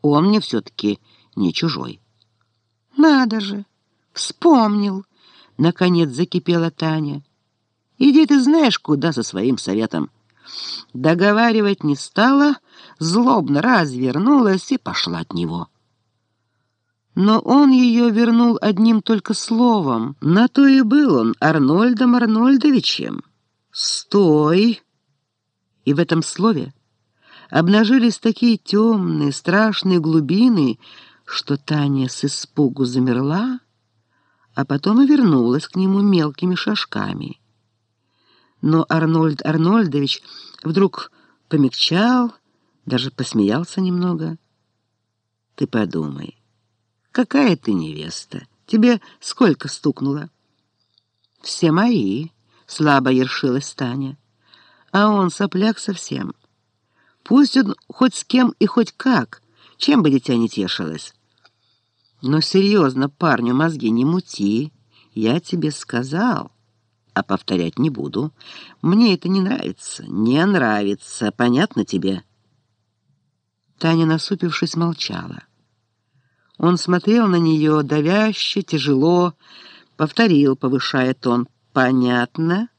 Он мне все-таки не чужой». «Надо же! Вспомнил!» — наконец закипела Таня. «Иди ты знаешь куда со своим советом». Договаривать не стала, злобно развернулась и пошла от него. Но он ее вернул одним только словом. На то и был он Арнольдом Арнольдовичем. «Стой!» И в этом слове обнажились такие темные, страшные глубины, что Таня с испугу замерла, а потом и вернулась к нему мелкими шажками. Но Арнольд Арнольдович вдруг помягчал, даже посмеялся немного. «Ты подумай, какая ты невеста? Тебе сколько стукнуло?» «Все мои», — слабо ершилась Таня. «А он сопляк совсем. Пусть он хоть с кем и хоть как, чем бы дитя не тешилось. Но серьезно, парню мозги не мути, я тебе сказал». А повторять не буду. Мне это не нравится. Не нравится. Понятно тебе?» Таня, насупившись, молчала. Он смотрел на нее давяще, тяжело, повторил, повышая тон. «Понятно?»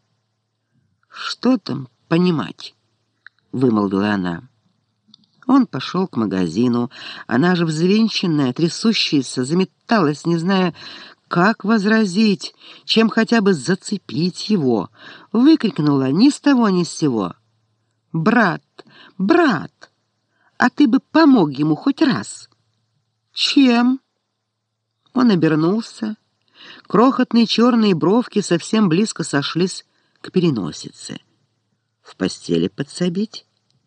«Что там понимать?» — вымолвила она. Он пошел к магазину. Она же взвинченная, трясущаяся, заметалась, не зная, как возразить, чем хотя бы зацепить его. Выкрикнула ни с того ни с сего: «Брат, брат, а ты бы помог ему хоть раз!» «Чем?» Он обернулся. Крохотные черные бровки совсем близко сошлись к переносице. «В постели подсобить?»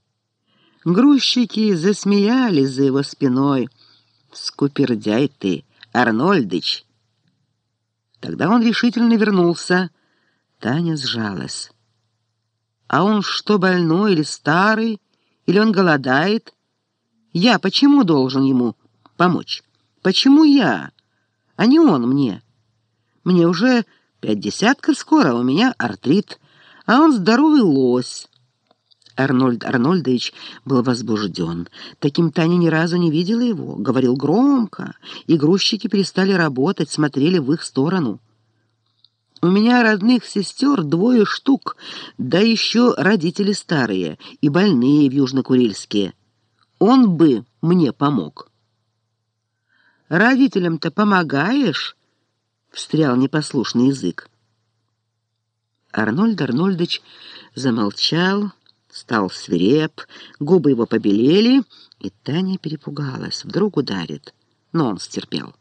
Грузчики засмеялись за его спиной. «Скупердяй ты, Арнольдыч!» Тогда он решительно вернулся. Таня сжалась. «А он что, больной или старый? Или он голодает? Я почему должен ему помочь? Почему я, а не он мне? Мне уже 50 скоро, у меня артрит, а он здоровый лось». Арнольд Арнольдович был возбужден. Таким Таня ни разу не видела его. Говорил громко, и грузчики перестали работать, смотрели в их сторону. «У меня родных сестер 2 штук, да еще родители старые и больные в Южно-Курильске. Он бы мне помог». «Родителям-то помогаешь?» — встрял непослушный язык. Арнольд Арнольдович замолчал, стал свиреп, губы его побелели, и Таня перепугалась. Вдруг ударит. Но он стерпел.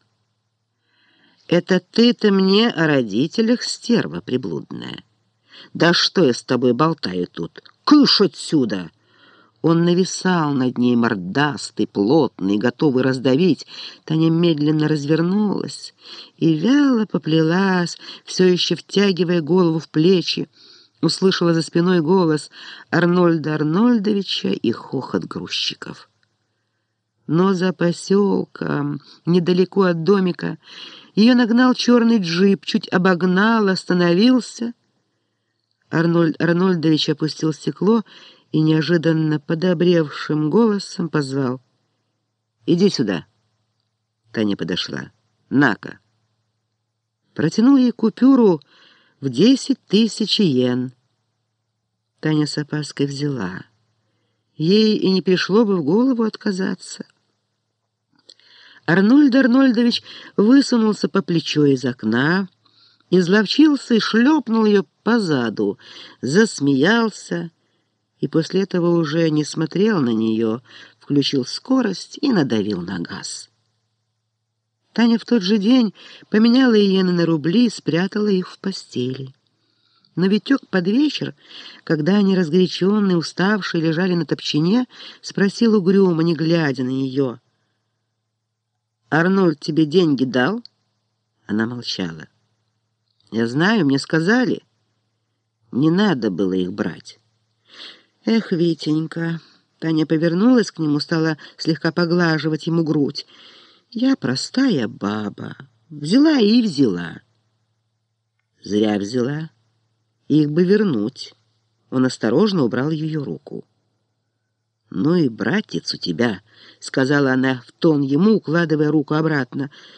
«Это ты-то мне о родителях, стерва приблудная? Да что я с тобой болтаю тут? Кыш отсюда!» Он нависал над ней, мордастый, плотный, готовый раздавить. Таня медленно развернулась и вяло поплелась, все еще втягивая голову в плечи. Услышала за спиной голос Арнольда Арнольдовича и хохот грузчиков. Но за поселком, недалеко от домика, ее нагнал черный джип, чуть обогнал, остановился. Арнольд Арнольдович опустил стекло и неожиданно подобревшим голосом позвал: «Иди сюда». Таня подошла. «На-ка». Протянул ей купюру в 10 000 йен. Таня с опаской взяла. Ей и не пришло бы в голову отказаться. Арнольд Арнольдович высунулся по плечо из окна, изловчился и шлепнул ее по заду, засмеялся, и после этого уже не смотрел на нее, включил скорость и надавил на газ. Таня в тот же день поменяла иены на рубли и спрятала их в постели. Но Витек под вечер, когда они, разгоряченные, уставшие, лежали на топчине, спросил угрюмо, не глядя на нее: «Арнольд тебе деньги дал?» Она молчала. «Я знаю, мне сказали. Не надо было их брать». «Эх, Витенька!» Таня повернулась к нему, стала слегка поглаживать ему грудь. «Я простая баба. Взяла и взяла». «Зря взяла. Их бы вернуть». Он осторожно убрал ее руку. «Ну и братец у тебя», — сказала она в тон ему, укладывая руку обратно.